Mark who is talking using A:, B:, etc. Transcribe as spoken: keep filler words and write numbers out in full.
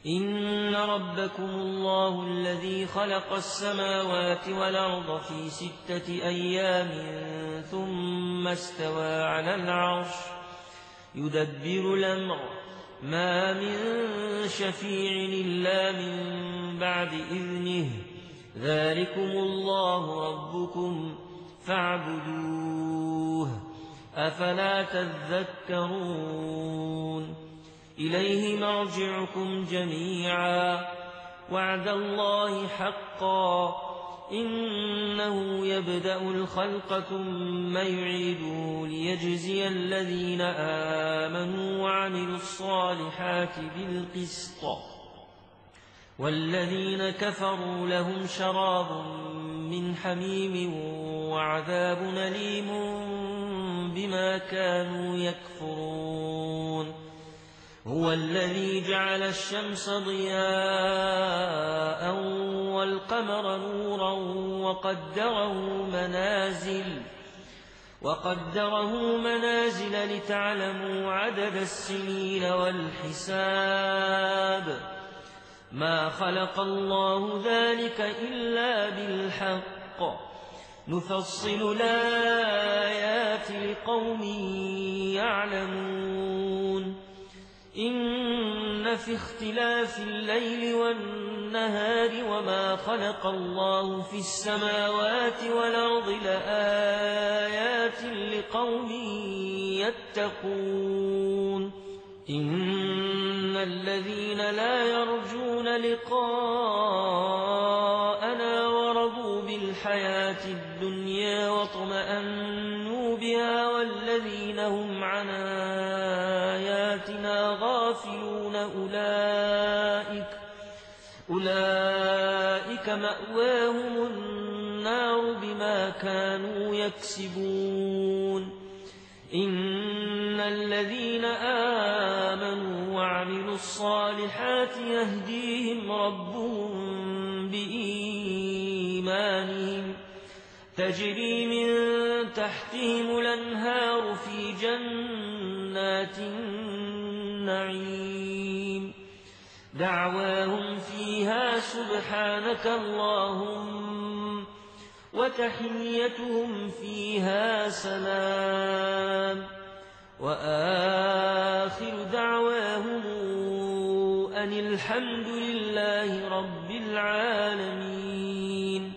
A: إن ربكم الله الذي خلق السماوات والأرض في ستة أيام ثم استوى على العرش يدبر الأمر ما من شفيع إلا من بعد إذنه ذلكم الله ربكم فاعبدوه أفلا تذكرون إليه مرجعكم جميعا وعد الله حقا إنه يبدأ الخلق ثم يعيده ليجزي الذين آمنوا وعملوا الصالحات بالقسط والذين كفروا لهم شراب من حميم وعذاب أليم بما كانوا يكفرون هو الذي جعل الشمس ضياء والقمر نورا وقدره منازل وقدره منازل لتعلموا عدد السنين والحساب ما خلق الله ذلك إلا بالحق نفصل الآيات لقوم يعلمون إن في اختلاف الليل والنهار وما خلق الله في السماوات والأرض لآيات لقوم يتقون إن الذين لا يرجون لقاءنا ورضوا بالحياة الدنيا واطمأنوا بها والذين هم عن آياتنا غافلون أولئك أولئك مأواهم النار بما كانوا يكسبون إن الذين آمنوا وعملوا الصالحات يهديهم ربهم بإيمانهم تجري من تحتهم الأنهار في جنات النعيم دعواهم فيها سبحانك اللهم وتحيتهم فيها سلام وآخر دعواهم أن الحمد لله رب العالمين.